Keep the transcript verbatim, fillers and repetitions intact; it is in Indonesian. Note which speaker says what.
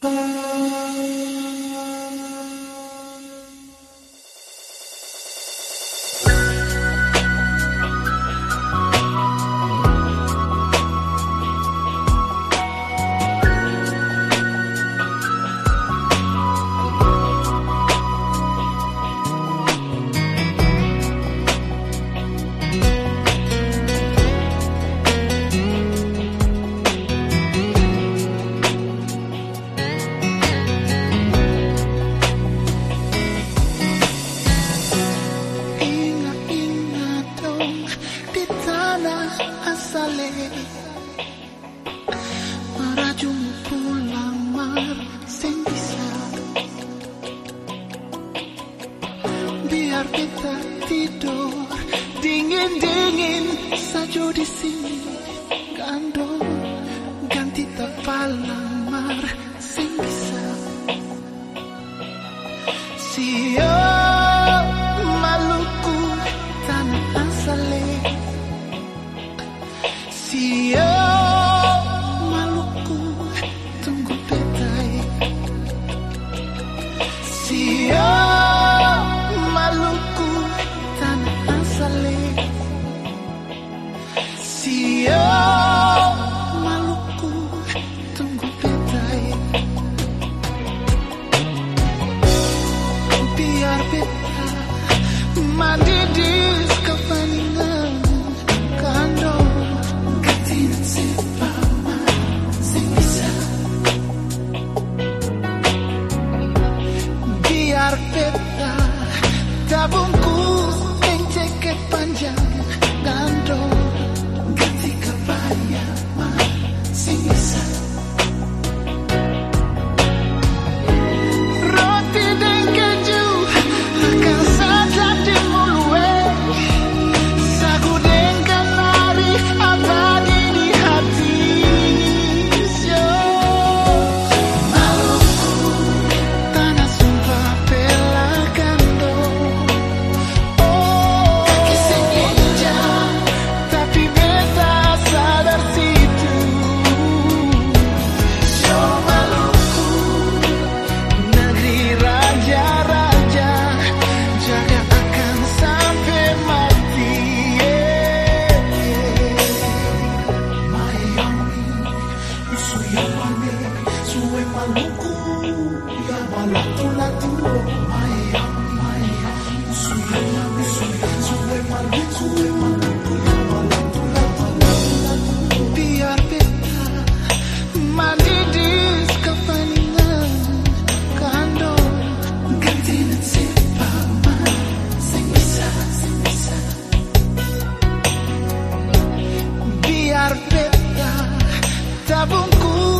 Speaker 1: Merajumu pulang mar sing bisa, biar kita tidur dingin-dingin saja di sini. Kando ganti tapalang mar sing bisa. Sio Maluku tanah asale, Sio Maluku tunggu petai, Sio Maluku tanah asale, Sio Maluku tunggu petai. Biar beta mandi di kapaningan kando gantiin sepama sing bisa. Biar beta tabungkus yang ceket panjang kando ganti kebaya sing bisa. Roti dan keju akan saja dimulue, sagu dan kanari abadi di hati. Sio Maluku tanah sumpah bela kando. Oh, kaki sengaja tapi beta sadar situ. Sio Maluku negeri raja-raja, jaga akan sampai mati. Miami, Usuyamane, Suwe Maluku, ya Malatu-latu. Miami, Miami, Usuyamane, Suwe Maluku, Suwe Maluku, ya Malatu-latu. Biar beta mandi di kapaningan kando gantiin sepama sing bisa, sing bisa. Biar beta tabungku